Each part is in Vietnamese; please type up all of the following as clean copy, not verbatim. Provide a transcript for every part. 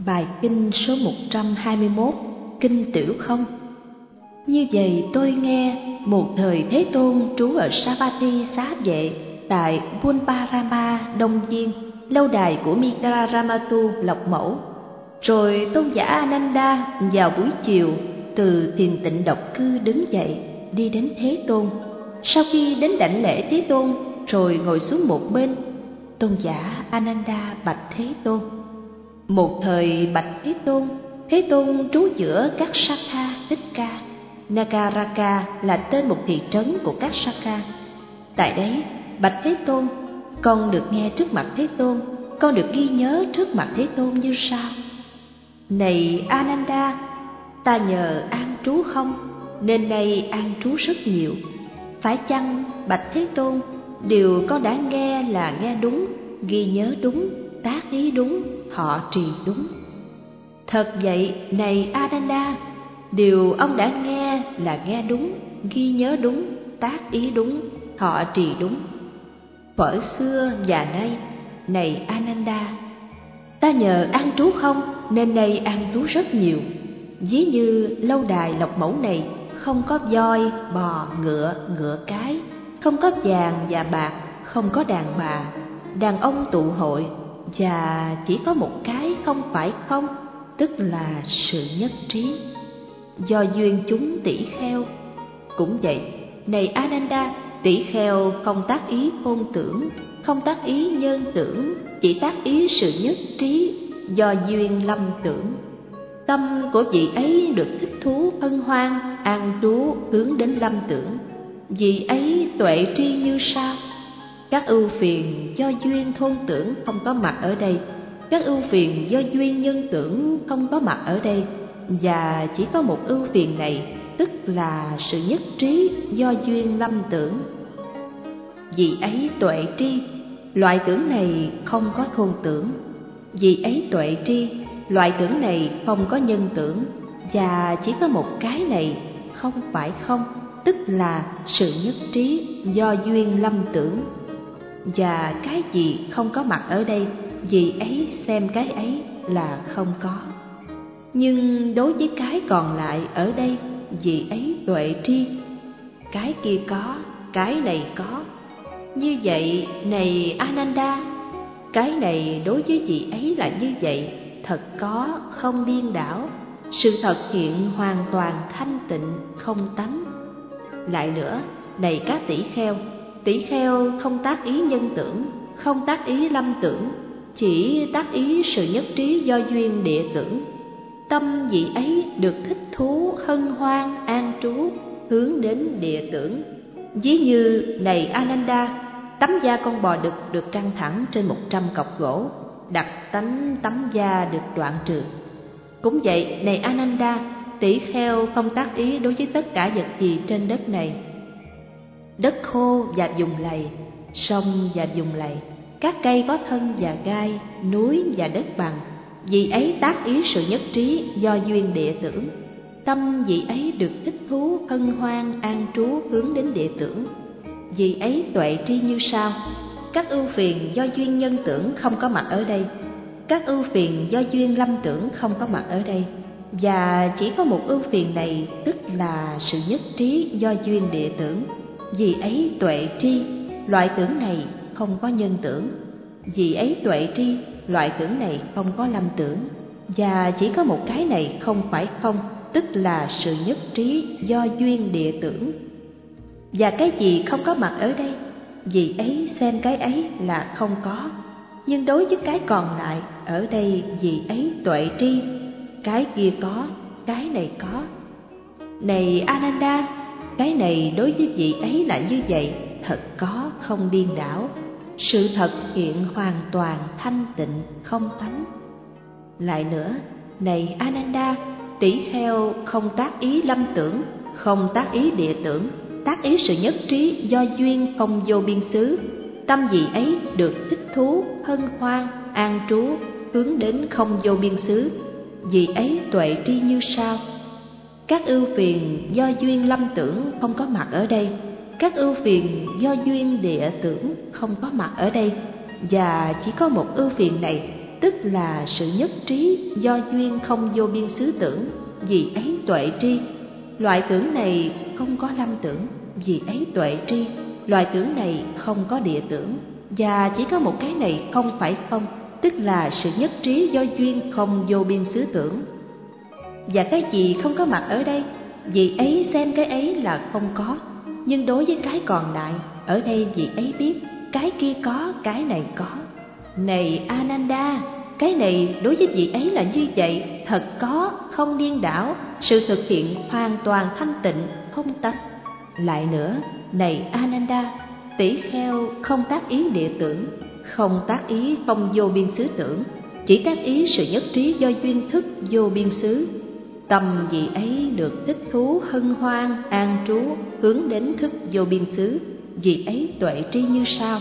Bài kinh số 121, Kinh Tiểu Không. Như vậy tôi nghe, một thời Thế Tôn trú ở Savatthi Xá Vệ tại Bunparama, Đông Viên, lâu đài của Mitra Ramatu Lộc Mẫu. Rồi tôn giả Ananda vào buổi chiều từ thiền tịnh độc cư đứng dậy đi đến Thế Tôn. Sau khi đến đảnh lễ Thế Tôn rồi ngồi xuống một bên, tôn giả Ananda bạch Thế Tôn: một thời bạch Thế Tôn trú giữa các Sakha Thích Ca. Nagaraka là tên một thị trấn của các Sakha. Tại đấy, bạch Thế Tôn, con được nghe trước mặt Thế Tôn, con được ghi nhớ trước mặt Thế Tôn như sau: này Ananda, ta nhờ an trú không nên nay an trú rất nhiều. Phải chăng bạch Thế Tôn, điều con đã nghe là nghe đúng, ghi nhớ đúng, tác ý đúng, thọ trì đúng? Thật vậy, này Ananda, điều ông đã nghe là nghe đúng, ghi nhớ đúng, tác ý đúng, thọ trì đúng. Thuở xưa và nay, này Ananda, ta nhờ an trú không nên nay an trú rất nhiều. Ví như lâu đài Lộc Mẫu này không có voi, bò, ngựa cái, không có vàng và bạc, không có đàn bà, đàn ông tụ hội, và chỉ có một cái không phải không, tức là sự nhất trí. Do duyên chúng tỷ kheo. Cũng vậy, này Ananda, tỷ kheo không tác ý ngôn tưởng, không tác ý nhân tưởng, chỉ tác ý sự nhất trí, do duyên lâm tưởng. Tâm của vị ấy được thích thú hân hoan, an trú hướng đến lâm tưởng. Vị ấy tuệ tri như sau: các ưu phiền do duyên thôn tưởng không có mặt ở đây, các ưu phiền do duyên nhân tưởng không có mặt ở đây, và chỉ có một ưu phiền này, tức là sự nhất trí do duyên lâm tưởng. Vì ấy tuệ tri, loại tưởng này không có thôn tưởng. Vì ấy tuệ tri, loại tưởng này không có nhân tưởng, và chỉ có một cái này, không phải không, tức là sự nhất trí do duyên lâm tưởng. Và cái gì không có mặt ở đây, vì ấy xem cái ấy là không có. Nhưng đối với cái còn lại ở đây, vì ấy tuệ tri, cái kia có, cái này có. Như vậy, này Ananda, cái này đối với vị ấy là như vậy, thật có, không điên đảo, sự thật hiện hoàn toàn thanh tịnh, không tánh. Lại nữa, này các tỷ kheo không tác ý nhân tưởng, không tác ý lâm tưởng, chỉ tác ý sự nhất trí do duyên địa tưởng. Tâm vị ấy được thích thú hân hoan an trú hướng đến địa tưởng. Ví như, này Ananda, tấm da con bò đực được căng thẳng trên 100 cọc gỗ, đặc tánh tấm da được đoạn trừ. Cũng vậy, này Ananda, tỷ kheo không tác ý đối với tất cả vật gì trên đất này: đất khô và vùng lầy, sông và vùng lầy, các cây có thân và gai, núi và đất bằng. Vì ấy tác ý sự nhất trí do duyên địa tưởng. Tâm vị ấy được thích thú hân hoan an trú hướng đến địa tưởng. Vì ấy tuệ tri như sau: các ưu phiền do duyên nhân tưởng không có mặt ở đây, các ưu phiền do duyên lâm tưởng không có mặt ở đây, và chỉ có một ưu phiền này, tức là sự nhất trí do duyên địa tưởng. Vì ấy tuệ tri, loại tưởng này không có nhân tưởng. Vì ấy tuệ tri, loại tưởng này không có lâm tưởng, và chỉ có một cái này không phải không, tức là sự nhất trí do duyên địa tưởng. Và cái gì không có mặt ở đây, vì ấy xem cái ấy là không có. Nhưng đối với cái còn lại ở đây, vì ấy tuệ tri, cái kia có, cái này có. Này Ananda, cái này đối với vị ấy là như vậy, thật có, không điên đảo, sự thật hiện hoàn toàn thanh tịnh, không tánh. Lại nữa, này Ananda, tỷ kheo không tác ý lâm tưởng, không tác ý địa tưởng, tác ý sự nhất trí do duyên không vô biên xứ. Tâm vị ấy được thích thú hân hoan an trú hướng đến không vô biên xứ. Vì ấy tuệ tri như sau: các ưu phiền do duyên lâm tưởng không có mặt ở đây, các ưu phiền do duyên địa tưởng không có mặt ở đây, và chỉ có một ưu phiền này, tức là sự nhất trí do duyên không vô biên xứ tưởng, vì ấy tuệ tri. Loại tưởng này không có lâm tưởng, vì ấy tuệ tri. Loại tưởng này không có địa tưởng, và chỉ có một cái này không phải không, tức là sự nhất trí do duyên không vô biên xứ tưởng. Và cái gì không có mặt ở đây, vì ấy xem cái ấy là không có. Nhưng đối với cái còn lại, ở đây vì ấy biết cái kia có, cái này có. Này Ananda, cái này đối với vị ấy là như vậy, thật có, không điên đảo, sự thực hiện hoàn toàn thanh tịnh, không tách. Lại nữa, này Ananda, tỷ kheo không tác ý địa tưởng, không tác ý không vô biên xứ tưởng, chỉ tác ý sự nhất trí do duyên thức vô biên xứ. Tâm vị ấy được thích thú hân hoan an trú, hướng đến thức vô biên xứ, vị ấy tuệ tri như sau.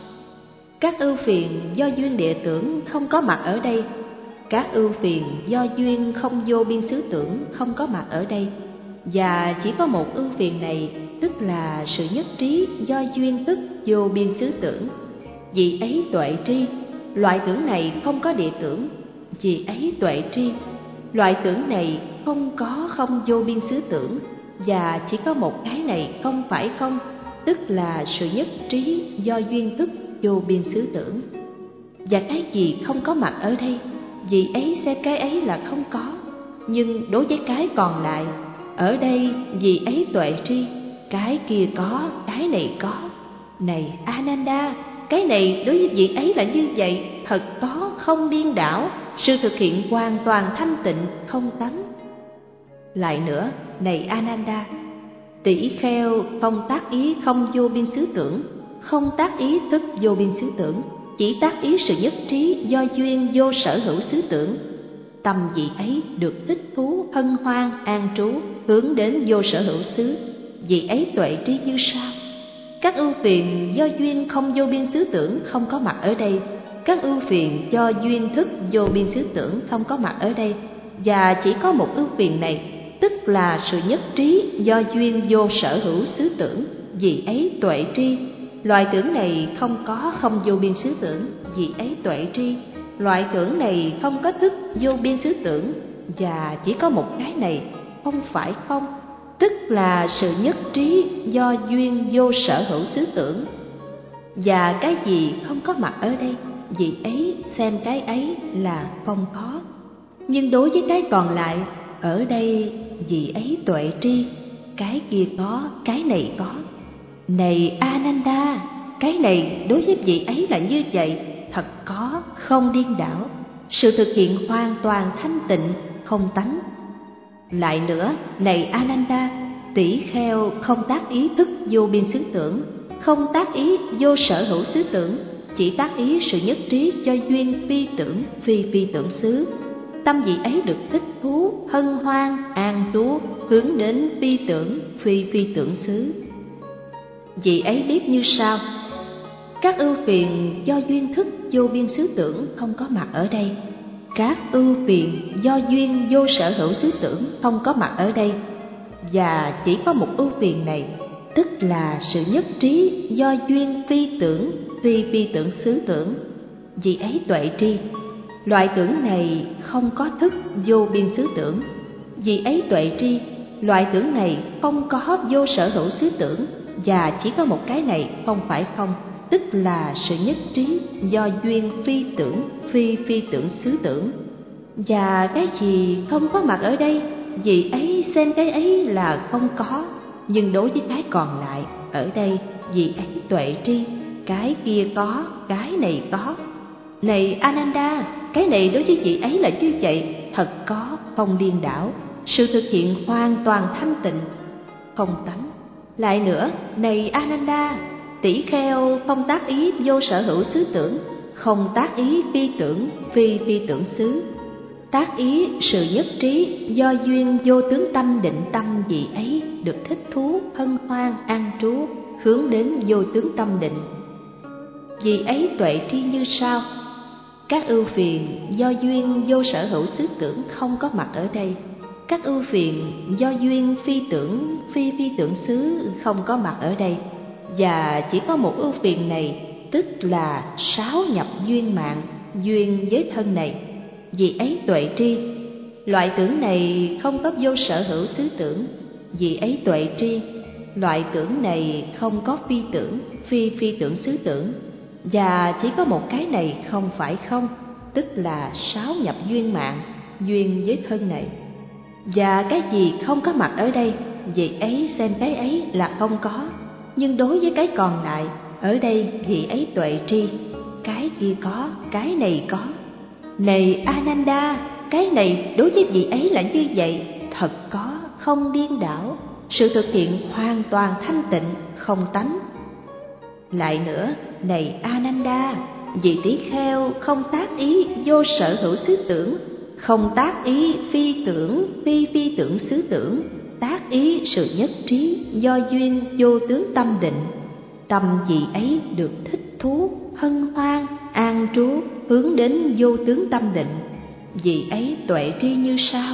Các ưu phiền do duyên địa tưởng không có mặt ở đây. Các ưu phiền do duyên không vô biên xứ tưởng không có mặt ở đây. Và chỉ có một ưu phiền này, tức là sự nhất trí do duyên thức vô biên xứ tưởng, vì ấy tuệ tri. Loại tưởng này không có địa tưởng, vì ấy tuệ tri. Loại tưởng này không có không vô biên xứ tưởng, và chỉ có một cái này không phải không, tức là sự nhất trí do duyên thức vô biên xứ tưởng. Và cái gì không có mặt ở đây, vì ấy xem cái ấy là không có. Nhưng đối với cái còn lại, ở đây vì ấy tuệ tri, cái kia có, cái này có. Này Ananda, cái này đối với vị ấy là như vậy, thật có, không điên đảo, sự thực hiện hoàn toàn thanh tịnh, không tánh. Lại nữa, này Ananda, tỷ kheo không tác ý không vô biên xứ tưởng, không tác ý tức vô biên xứ tưởng, chỉ tác ý sự nhất trí do duyên vô sở hữu xứ tưởng. Tâm vị ấy được thích thú hân hoan an trú, hướng đến vô sở hữu xứ, vị ấy tuệ tri như sau. Các ưu phiền do duyên không vô biên xứ tưởng không có mặt ở đây. Các ưu phiền do duyên thức vô biên xứ tưởng không có mặt ở đây. Và chỉ có một ưu phiền này, tức là sự nhất trí do duyên vô sở hữu xứ tưởng, vì ấy tuệ tri. Loại tưởng này không có không vô biên xứ tưởng, vì ấy tuệ tri. Loại tưởng này không có thức vô biên xứ tưởng, và chỉ có một cái này không phải không, tức là sự nhất trí do duyên vô sở hữu xứ tưởng. Và cái gì không có mặt ở đây, vì ấy xem cái ấy là không có. Nhưng đối với cái còn lại, ở đây vì ấy tuệ tri, cái kia có, cái này có. Này Ananda, cái này đối với vị ấy là như vậy, thật có, không điên đảo, sự thực hiện hoàn toàn thanh tịnh, không tánh. Lại nữa, này Ananda, tỷ kheo không tác ý thức vô biên xứ tưởng, không tác ý vô sở hữu xứ tưởng, chỉ tác ý sự nhất trí cho duyên phi tưởng phi phi tưởng xứ. Tâm vị ấy được thích thú hân hoan an trú, hướng đến phi tưởng phi phi tưởng xứ. Vị ấy biết như sau. Các ưu phiền do duyên thức vô biên xứ tưởng không có mặt ở đây. Các ưu phiền do duyên vô sở hữu xứ tưởng không có mặt ở đây. Và chỉ có một ưu phiền này, tức là sự nhất trí do duyên phi tưởng phi phi tưởng xứ tưởng, vì ấy tuệ tri. Loại tưởng này không có thức vô biên xứ tưởng, vì ấy tuệ tri. Loại tưởng này không có vô sở hữu xứ tưởng, và chỉ có một cái này không phải không, tức là sự nhất trí do duyên phi tưởng phi phi tưởng xứ tưởng. Và cái gì không có mặt ở đây, vì ấy xem cái ấy là không có. Nhưng đối với cái còn lại, ở đây vì ấy tuệ tri, cái kia có, cái này có. Này Ananda, cái này đối với vị ấy là như vậy, thật có, không điên đảo, sự thực hiện hoàn toàn thanh tịnh, không tánh. Lại nữa, này Ananda, tỷ kheo không tác ý vô sở hữu xứ tưởng, không tác ý phi tưởng phi phi tưởng xứ, tác ý sự nhất trí do duyên vô tướng tâm định tâm vị ấy được thích thú hân hoan an trú, hướng đến vô tướng tâm định. Vì ấy tuệ tri như sau. Các ưu phiền do duyên vô sở hữu xứ tưởng không có mặt ở đây. Các ưu phiền do duyên phi tưởng phi phi tưởng xứ không có mặt ở đây. Và chỉ có một ưu phiền này, tức là sáu nhập duyên mạng, duyên với thân này, vì ấy tuệ tri. Loại tưởng này không có vô sở hữu xứ tưởng, vì ấy tuệ tri. Loại tưởng này không có phi tưởng, phi tưởng xứ tưởng, và chỉ có một cái này không phải không, tức là sáu nhập duyên mạng, duyên với thân này. Và cái gì không có mặt ở đây, vì ấy xem cái ấy là không có. Nhưng đối với cái còn lại, ở đây vì ấy tuệ tri. Cái kia có, cái này có. Này Ananda, cái này đối với vị ấy là như vậy, thật có, không điên đảo. Sự thực hiện hoàn toàn thanh tịnh, không tánh. Lại nữa, này Ananda, vị tỷ kheo không tác ý vô sở hữu xứ tưởng, không tác ý phi tưởng, phi tưởng xứ tưởng, tác ý sự nhất trí do duyên vô tướng tâm định. Tâm vị ấy được thích thú, hân hoan, an trú, hướng đến vô tướng tâm định. Vị ấy tuệ tri như sau.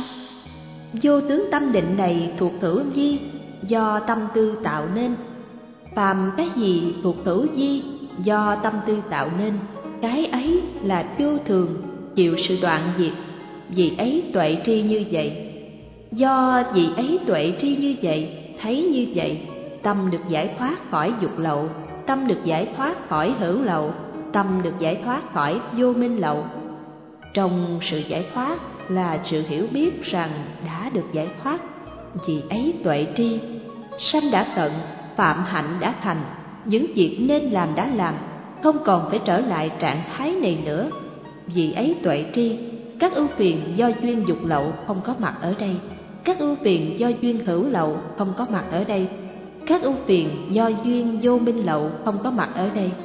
Vô tướng tâm định này thuộc hữu vi, do tâm tư tạo nên. Phàm cái gì thuộc hữu vi, do tâm tư tạo nên, cái ấy là vô thường, chịu sự đoạn diệt. Vì ấy tuệ tri như vậy. Do vì ấy tuệ tri như vậy, thấy như vậy, tâm được giải thoát khỏi dục lậu, tâm được giải thoát khỏi hữu lậu, tâm được giải thoát khỏi vô minh lậu. Trong sự giải thoát là sự hiểu biết rằng đã được giải thoát. Vì ấy tuệ tri. Sanh đã tận, phạm hạnh đã thành, những việc nên làm đã làm, không còn phải trở lại trạng thái này nữa. Vì ấy tuệ tri. Các ưu phiền do duyên dục lậu không có mặt ở đây, các ưu phiền do duyên hữu lậu không có mặt ở đây, các ưu phiền do duyên vô minh lậu không có mặt ở đây.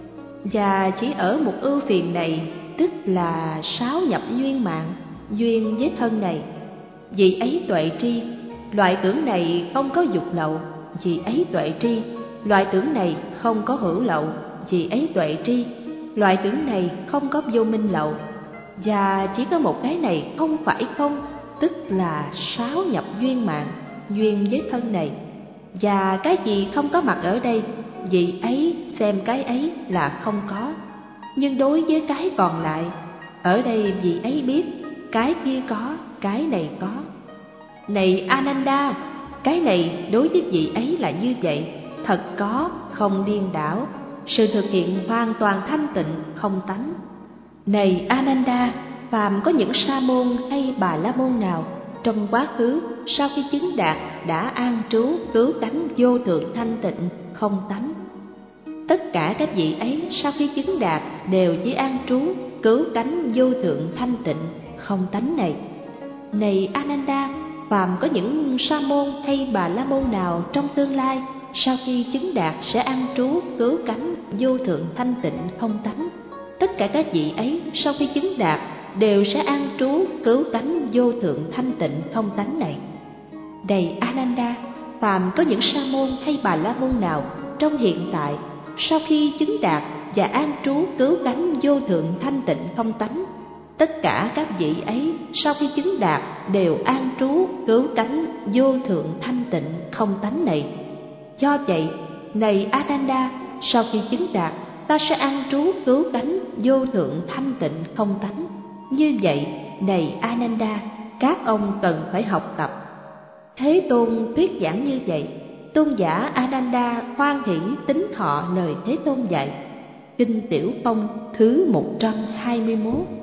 Và chỉ ở một ưu phiền này, tức là sáu nhập duyên mạng, duyên với thân này. Vì ấy tuệ tri. Loại tưởng này không có dục lậu, vì ấy tuệ tri. Loại tưởng này không có hữu lậu, vì ấy tuệ tri. Loại tưởng này không có vô minh lậu. Và chỉ có một cái này không phải không, tức là sáu nhập duyên mạng, duyên với thân này. Và cái gì không có mặt ở đây, vì ấy xem cái ấy là không có. Nhưng đối với cái còn lại, ở đây vì ấy biết, cái kia có, cái này có. Này Ananda, cái này đối với vị ấy là như vậy, thật có, không điên đảo. Sự thực hiện hoàn toàn thanh tịnh, không tánh. Này Ananda, phàm có những sa môn hay bà la môn nào trong quá khứ sau khi chứng đạt đã an trú cứu cánh vô thượng thanh tịnh, không tánh. Tất cả các vị ấy sau khi chứng đạt đều chỉ an trú cứu cánh vô thượng thanh tịnh, không tánh này. Này Ananda, phàm có những sa môn hay bà la môn nào trong tương lai sau khi chứng đạt sẽ an trú cứu cánh vô thượng thanh tịnh, không tánh. Tất cả các vị ấy sau khi chứng đạt đều sẽ an trú cứu cánh vô thượng thanh tịnh, không tánh này. Này Ananda, phàm có những sa môn hay bà la môn nào trong hiện tại sau khi chứng đạt và an trú cứu cánh vô thượng thanh tịnh, không tánh, tất cả các vị ấy sau khi chứng đạt đều an trú cứu cánh vô thượng thanh tịnh, không tánh này. Do vậy, này Ananda, sau khi chứng đạt ta sẽ an trú cứu cánh vô thượng thanh tịnh, không tánh. Như vậy, này Ananda, các ông cần phải học tập. Thế Tôn thuyết giảng như vậy. Tôn giả Ananda hoan hỷ tín thọ lời Thế Tôn dạy. Kinh Tiểu Phong thứ 121.